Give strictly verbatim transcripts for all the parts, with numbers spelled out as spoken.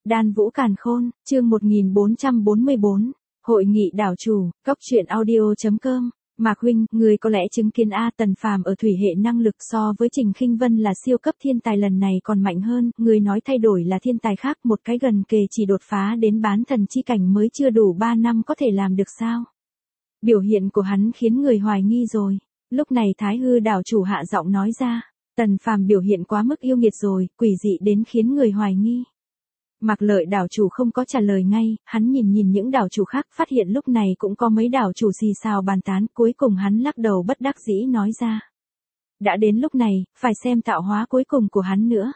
Đan Vũ Càn Khôn, chương một nghìn bốn trăm bốn mươi bốn, Hội nghị đảo chủ, Cóc truyện audio chấm com. Mạc huynh, người có lẽ chứng kiến A Tần Phàm ở thủy hệ năng lực so với Trình Khinh Vân là siêu cấp thiên tài lần này còn mạnh hơn, người nói thay đổi là thiên tài khác, một cái gần kề chỉ đột phá đến bán thần chi cảnh mới chưa đủ ba năm có thể làm được sao? Biểu hiện của hắn khiến người hoài nghi rồi. Lúc này Thái Hư đảo chủ hạ giọng nói ra, Tần Phàm biểu hiện quá mức yêu nghiệt rồi, quỷ dị đến khiến người hoài nghi. Mạc Lợi đảo chủ không có trả lời ngay, hắn nhìn nhìn những đảo chủ khác, phát hiện lúc này cũng có mấy đảo chủ xì xào bàn tán, cuối cùng hắn lắc đầu bất đắc dĩ nói ra. Đã đến lúc này, phải xem tạo hóa cuối cùng của hắn nữa.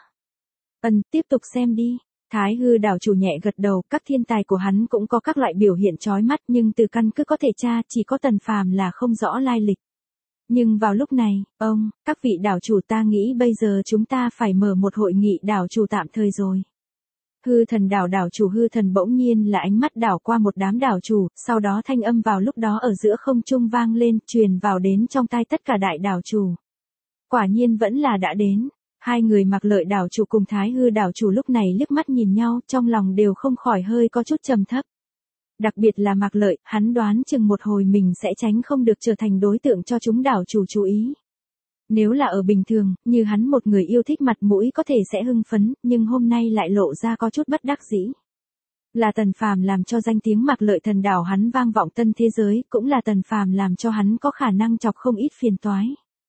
Ân, tiếp tục xem đi. Thái Hư đảo chủ nhẹ gật đầu, các thiên tài của hắn cũng có các loại biểu hiện chói mắt, nhưng từ căn cứ có thể tra, chỉ có Tần Phàm là không rõ lai lịch. Nhưng vào lúc này, ông, các vị đảo chủ, ta nghĩ bây giờ chúng ta phải mở một hội nghị đảo chủ tạm thời rồi. Hư thần đảo đảo chủ Hư thần bỗng nhiên là ánh mắt đảo qua một đám đảo chủ, sau đó thanh âm vào lúc đó ở giữa không trung vang lên, truyền vào đến trong tai tất cả đại đảo chủ. Quả nhiên vẫn là đã đến. Hai người Mạc Lợi đảo chủ cùng Thái Hư đảo chủ lúc này liếc mắt nhìn nhau, trong lòng đều không khỏi hơi có chút trầm thấp. Đặc biệt là Mạc Lợi, hắn đoán chừng một hồi mình sẽ tránh không được trở thành đối tượng cho chúng đảo chủ chú ý. Nếu là ở bình thường, như hắn một người yêu thích mặt mũi có thể sẽ hưng phấn, nhưng hôm nay lại lộ ra có chút bất đắc dĩ. Là Tần Phàm làm cho danh tiếng Mạc Lợi thần đảo hắn vang vọng tân thế giới, cũng là Tần Phàm làm cho hắn có khả năng chọc không ít phiền toái.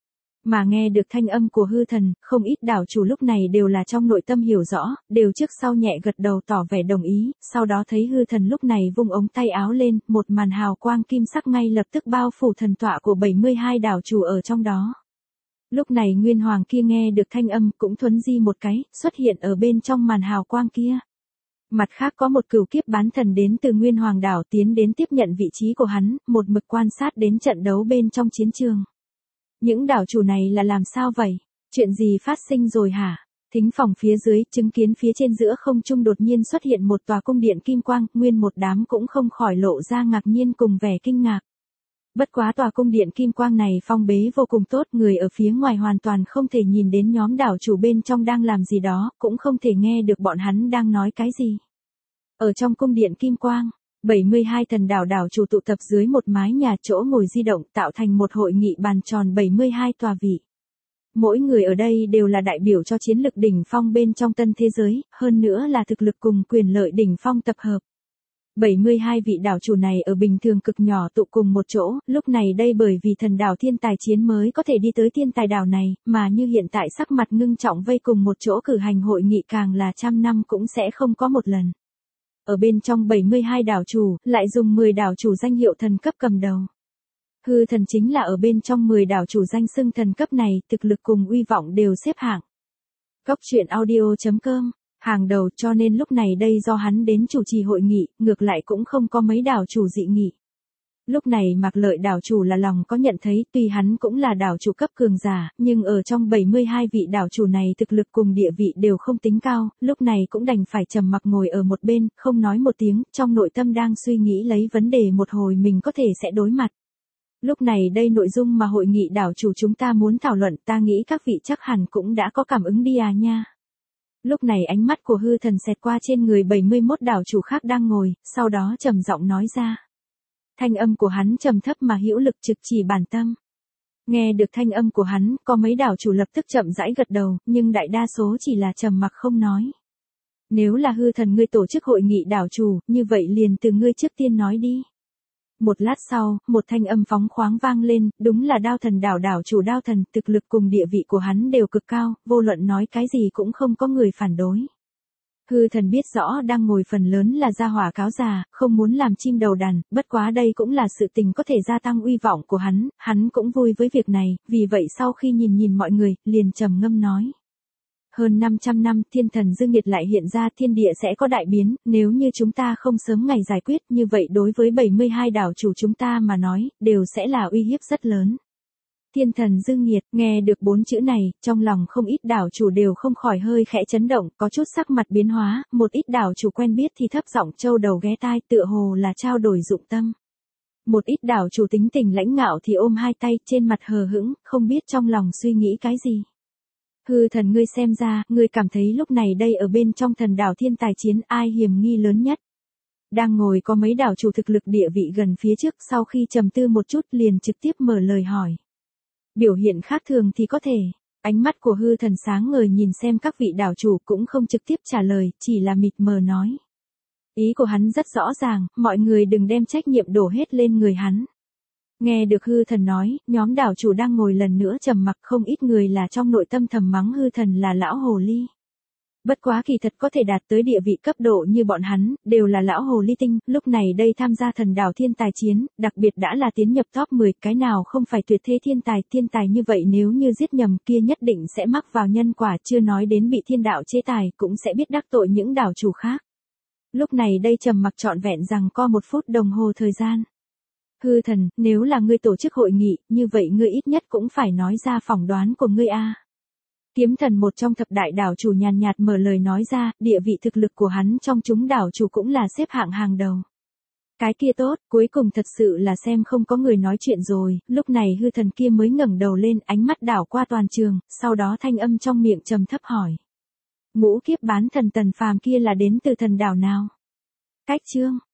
Mà nghe được thanh âm của Hư thần, không ít đảo chủ lúc này đều là trong nội tâm hiểu rõ, đều trước sau nhẹ gật đầu tỏ vẻ đồng ý, sau đó thấy Hư thần lúc này vung ống tay áo lên, một màn hào quang kim sắc ngay lập tức bao phủ thần tọa của bảy mươi hai đảo chủ ở trong đó. Lúc này Nguyên Hoàng kia nghe được thanh âm cũng thuấn di một cái, xuất hiện ở bên trong màn hào quang kia. Mặt khác có một cửu kiếp bán thần đến từ Nguyên Hoàng đảo tiến đến tiếp nhận vị trí của hắn, một mực quan sát đến trận đấu bên trong chiến trường. Những đảo chủ này là làm sao vậy? Chuyện gì phát sinh rồi hả? Thính phòng phía dưới, chứng kiến phía trên giữa không trung đột nhiên xuất hiện một tòa cung điện kim quang, nguyên một đám cũng không khỏi lộ ra ngạc nhiên cùng vẻ kinh ngạc. Bất quá tòa cung điện kim quang này phong bế vô cùng tốt, người ở phía ngoài hoàn toàn không thể nhìn đến nhóm đảo chủ bên trong đang làm gì đó, cũng không thể nghe được bọn hắn đang nói cái gì. Ở trong cung điện kim quang, bảy mươi hai thần đảo đảo chủ tụ tập dưới một mái nhà chỗ ngồi di động tạo thành một hội nghị bàn tròn bảy mươi hai tòa vị. Mỗi người ở đây đều là đại biểu cho chiến lực đỉnh phong bên trong tân thế giới, hơn nữa là thực lực cùng quyền lợi đỉnh phong tập hợp. bảy mươi hai vị đảo chủ này ở bình thường cực nhỏ tụ cùng một chỗ, lúc này đây bởi vì thần đảo thiên tài chiến mới có thể đi tới thiên tài đảo này, mà như hiện tại sắc mặt ngưng trọng vây cùng một chỗ cử hành hội nghị càng là trăm năm cũng sẽ không có một lần. Ở bên trong bảy mươi hai đảo chủ, lại dùng mười đảo chủ danh hiệu thần cấp cầm đầu. Hư thần chính là ở bên trong mười đảo chủ danh xưng thần cấp này, thực lực cùng uy vọng đều xếp hạng. Cóc truyện audio chấm com, hàng đầu, cho nên lúc này đây do hắn đến chủ trì hội nghị, ngược lại cũng không có mấy đảo chủ dị nghị. Lúc này Mạc Lợi đảo chủ là lòng có nhận thấy, tuy hắn cũng là đảo chủ cấp cường giả, nhưng ở trong bảy mươi hai vị đảo chủ này thực lực cùng địa vị đều không tính cao, lúc này cũng đành phải trầm mặc ngồi ở một bên, không nói một tiếng, trong nội tâm đang suy nghĩ lấy vấn đề một hồi mình có thể sẽ đối mặt. Lúc này đây nội dung mà hội nghị đảo chủ chúng ta muốn thảo luận, ta nghĩ các vị chắc hẳn cũng đã có cảm ứng đi à nha. Lúc này ánh mắt của Hư thần xẹt qua trên người bảy mươi mốt đảo chủ khác đang ngồi, sau đó trầm giọng nói ra. Thanh âm của hắn trầm thấp mà hữu lực trực chỉ bản tâm. Nghe được thanh âm của hắn, có mấy đảo chủ lập tức chậm rãi gật đầu, nhưng đại đa số chỉ là trầm mặc không nói. Nếu là Hư thần ngươi tổ chức hội nghị đảo chủ, như vậy liền từ ngươi trước tiên nói đi. Một lát sau, một thanh âm phóng khoáng vang lên, đúng là Đao thần đảo đảo chủ Đao thần, thực lực cùng địa vị của hắn đều cực cao, vô luận nói cái gì cũng không có người phản đối. Hư thần biết rõ đang ngồi phần lớn là gia hỏa cáo già, không muốn làm chim đầu đàn, bất quá đây cũng là sự tình có thể gia tăng uy vọng của hắn, hắn cũng vui với việc này, vì vậy sau khi nhìn nhìn mọi người, liền trầm ngâm nói. Hơn năm trăm năm, thiên thần dương nhiệt lại hiện ra, thiên địa sẽ có đại biến, nếu như chúng ta không sớm ngày giải quyết, như vậy đối với bảy mươi hai đảo chủ chúng ta mà nói, đều sẽ là uy hiếp rất lớn. Thiên thần dương nhiệt, nghe được bốn chữ này, trong lòng không ít đảo chủ đều không khỏi hơi khẽ chấn động, có chút sắc mặt biến hóa, một ít đảo chủ quen biết thì thấp giọng trâu đầu ghé tai, tựa hồ là trao đổi dụng tâm. Một ít đảo chủ tính tình lãnh ngạo thì ôm hai tay, trên mặt hờ hững, không biết trong lòng suy nghĩ cái gì. Hư thần ngươi xem ra, ngươi cảm thấy lúc này đây ở bên trong thần đảo thiên tài chiến ai hiểm nghi lớn nhất. Đang ngồi có mấy đảo chủ thực lực địa vị gần phía trước, sau khi trầm tư một chút liền trực tiếp mở lời hỏi. Biểu hiện khác thường thì có thể. Ánh mắt của hư thần sáng ngời nhìn xem các vị đảo chủ cũng không trực tiếp trả lời, chỉ là mịt mờ nói. Ý của hắn rất rõ ràng, mọi người đừng đem trách nhiệm đổ hết lên người hắn. Nghe được hư thần nói, nhóm đảo chủ đang ngồi lần nữa trầm mặc, không ít người là trong nội tâm thầm mắng hư thần là lão hồ ly. Bất quá kỳ thật có thể đạt tới địa vị cấp độ như bọn hắn, đều là lão hồ ly tinh, lúc này đây tham gia thần đảo thiên tài chiến, đặc biệt đã là tiến nhập top mười, cái nào không phải tuyệt thế thiên tài, thiên tài như vậy nếu như giết nhầm kia nhất định sẽ mắc vào nhân quả, chưa nói đến bị thiên đạo chế tài, cũng sẽ biết đắc tội những đảo chủ khác. Lúc này đây trầm mặc trọn vẹn rằng co một phút đồng hồ thời gian. Hư thần, nếu là ngươi tổ chức hội nghị, như vậy ngươi ít nhất cũng phải nói ra phỏng đoán của ngươi a. Kiếm thần một trong thập đại đảo chủ nhàn nhạt mở lời nói ra, địa vị thực lực của hắn trong chúng đảo chủ cũng là xếp hạng hàng đầu. Cái kia tốt, cuối cùng thật sự là xem không có người nói chuyện rồi, lúc này hư thần kia mới ngẩng đầu lên, ánh mắt đảo qua toàn trường, sau đó thanh âm trong miệng trầm thấp hỏi. Ngũ kiếp bán thần Tần Phàm kia là đến từ thần đảo nào? Cách chương